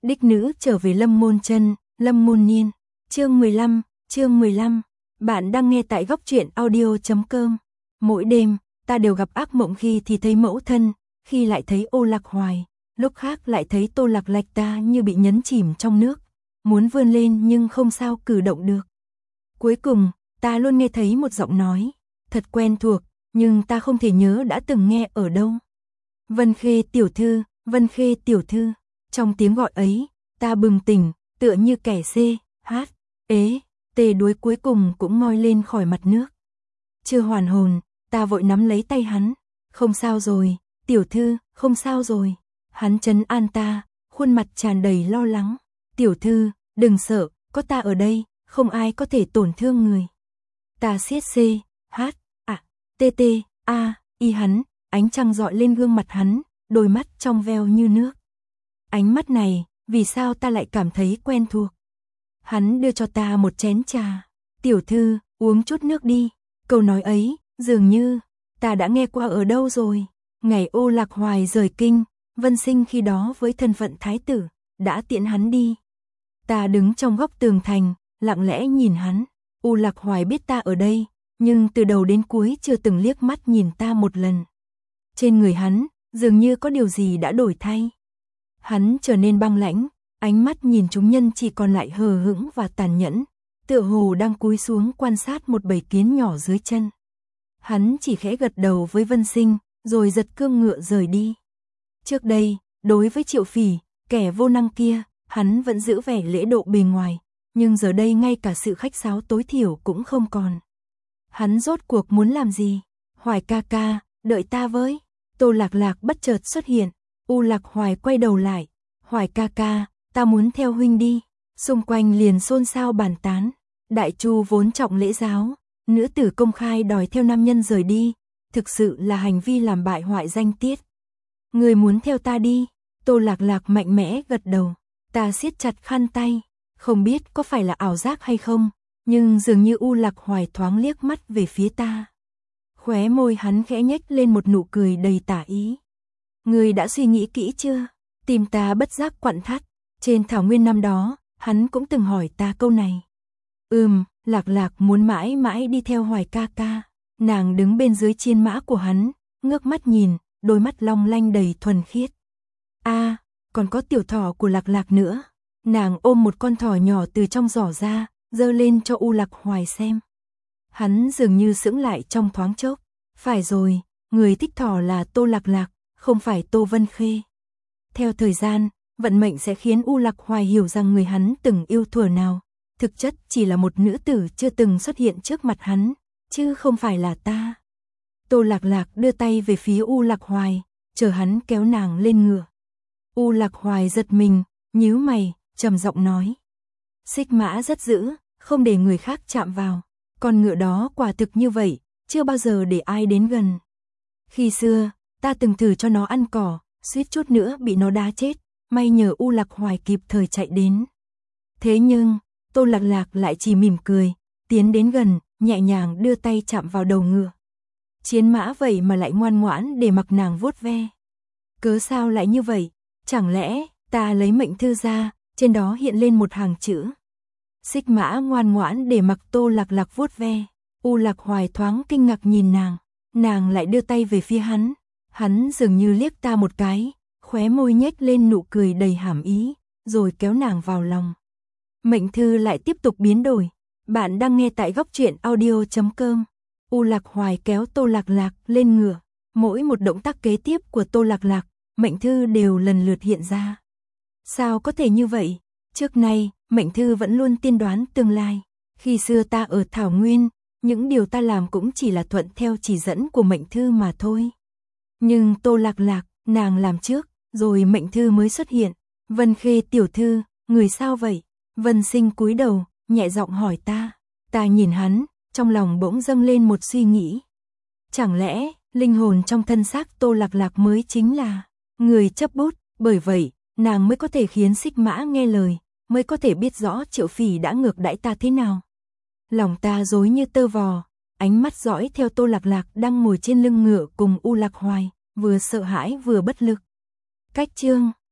Đích nữ trở về Lâm Môn Chân, Lâm Môn Niên. Chương 15. Bạn đang nghe tại góc truyện audio.com. Mỗi đêm, ta đều gặp ác mộng, khi thì thấy mẫu thân, khi lại thấy Ô Lạc Hoài, lúc khác lại thấy Tô Lạc Lạch ta như bị nhấn chìm trong nước, muốn vươn lên nhưng không sao cử động được. Cuối cùng, ta luôn nghe thấy một giọng nói, thật quen thuộc, nhưng ta không thể nhớ đã từng nghe ở đâu. Vân Khê tiểu thư, Vân Khê tiểu thư. Trong tiếng gọi ấy, ta bừng tỉnh, tựa như kẻ tê đuối cuối cùng cũng ngoi lên khỏi mặt nước. Chưa hoàn hồn, ta vội nắm lấy tay hắn. Không sao rồi, tiểu thư, không sao rồi. Hắn trấn an ta, khuôn mặt tràn đầy lo lắng. Tiểu thư, đừng sợ, có ta ở đây, không ai có thể tổn thương người. Ta siết hắn, ánh trăng dọi lên gương mặt hắn, đôi mắt trong veo như nước. Ánh mắt này, vì sao ta lại cảm thấy quen thuộc? Hắn đưa cho ta một chén trà. Tiểu thư, uống chút nước đi. Câu nói ấy, dường như, ta đã nghe qua ở đâu rồi. Ngày Ô Lạc Hoài rời kinh, Vân Sinh khi đó với thân phận thái tử, đã tiễn hắn đi. Ta đứng trong góc tường thành, lặng lẽ nhìn hắn. Ô Lạc Hoài biết ta ở đây, nhưng từ đầu đến cuối chưa từng liếc mắt nhìn ta một lần. Trên người hắn, dường như có điều gì đã đổi thay. Hắn trở nên băng lãnh, ánh mắt nhìn chúng nhân chỉ còn lại hờ hững và tàn nhẫn, tựa hồ đang cúi xuống quan sát một bầy kiến nhỏ dưới chân. Hắn chỉ khẽ gật đầu với Vân Sinh, rồi giật cương ngựa rời đi. Trước đây, đối với Triệu Phỉ, kẻ vô năng kia, hắn vẫn giữ vẻ lễ độ bề ngoài, nhưng giờ đây ngay cả sự khách sáo tối thiểu cũng không còn. Hắn rốt cuộc muốn làm gì? Hoài ca ca, đợi ta với. Tô Lạc Lạc bất chợt xuất hiện. U Lạc Hoài quay đầu lại. Hoài ca ca, ta muốn theo huynh đi. Xung quanh liền xôn xao bàn tán. Đại Chu vốn trọng lễ giáo, nữ tử công khai đòi theo nam nhân rời đi, thực sự là hành vi làm bại hoại danh tiết. Người muốn theo ta đi? Tô Lạc Lạc mạnh mẽ gật đầu. Ta siết chặt khăn tay, không biết có phải là ảo giác hay không, nhưng dường như U Lạc Hoài thoáng liếc mắt về phía ta. Khóe môi hắn khẽ nhếch lên một nụ cười đầy tà ý. Người đã suy nghĩ kỹ chưa? Tim ta bất giác quặn thắt. Trên thảo nguyên năm đó, hắn cũng từng hỏi ta câu này. Lạc Lạc muốn mãi mãi đi theo Hoài ca ca. Nàng đứng bên dưới chiên mã của hắn, ngước mắt nhìn, đôi mắt long lanh đầy thuần khiết. Còn có tiểu thỏ của Lạc Lạc nữa. Nàng ôm một con thỏ nhỏ từ trong giỏ ra, giơ lên cho U Lạc Hoài xem. Hắn dường như sững lại trong thoáng chốc. Phải rồi, người thích thỏ là Tô Lạc Lạc, không phải Tô Vân Khê. Theo thời gian, vận mệnh sẽ khiến U Lạc Hoài hiểu rằng người hắn từng yêu thuở nào, thực chất chỉ là một nữ tử chưa từng xuất hiện trước mặt hắn, chứ không phải là ta. Tô Lạc Lạc đưa tay về phía U Lạc Hoài, chờ hắn kéo nàng lên ngựa. U Lạc Hoài giật mình, nhíu mày, trầm giọng nói. Xích mã rất dữ, không để người khác chạm vào. Con ngựa đó quả thực như vậy, chưa bao giờ để ai đến gần. Khi xưa, ta từng thử cho nó ăn cỏ, suýt chút nữa bị nó đá chết, may nhờ U Lạc Hoài kịp thời chạy đến. Thế nhưng, Tô Lạc Lạc lại chỉ mỉm cười, tiến đến gần, nhẹ nhàng đưa tay chạm vào đầu ngựa. Chiến mã vậy mà lại ngoan ngoãn để mặc nàng vuốt ve. Cớ sao lại như vậy? Chẳng lẽ, ta lấy mệnh thư ra, trên đó hiện lên một hàng chữ. Xích mã ngoan ngoãn để mặc Tô Lạc Lạc vuốt ve. U Lạc Hoài thoáng kinh ngạc nhìn nàng lại đưa tay về phía hắn. Hắn dường như liếc ta một cái, khóe môi nhếch lên nụ cười đầy hàm ý, rồi kéo nàng vào lòng. Mệnh thư lại tiếp tục biến đổi. Bạn đang nghe tại góc truyện audio.com. U Lạc Hoài kéo Tô Lạc Lạc lên ngựa. Mỗi một động tác kế tiếp của Tô Lạc Lạc, mệnh thư đều lần lượt hiện ra. Sao có thể như vậy? Trước nay, mệnh thư vẫn luôn tiên đoán tương lai. Khi xưa ta ở Thảo Nguyên, những điều ta làm cũng chỉ là thuận theo chỉ dẫn của mệnh thư mà thôi. Nhưng Tô Lạc Lạc, nàng làm trước, rồi mệnh thư mới xuất hiện. Vân Khê tiểu thư, người sao vậy? Vân Sinh cúi đầu, nhẹ giọng hỏi ta. Ta nhìn hắn, trong lòng bỗng dâng lên một suy nghĩ. Chẳng lẽ, linh hồn trong thân xác Tô Lạc Lạc mới chính là người chấp bút, bởi vậy, nàng mới có thể khiến Xích Mã nghe lời, mới có thể biết rõ Triệu Phỉ đã ngược đãi ta thế nào. Lòng ta rối như tơ vò, ánh mắt dõi theo Tô Lạc Lạc đang ngồi trên lưng ngựa cùng U Lạc Hoài, vừa sợ hãi vừa bất lực. Cách chương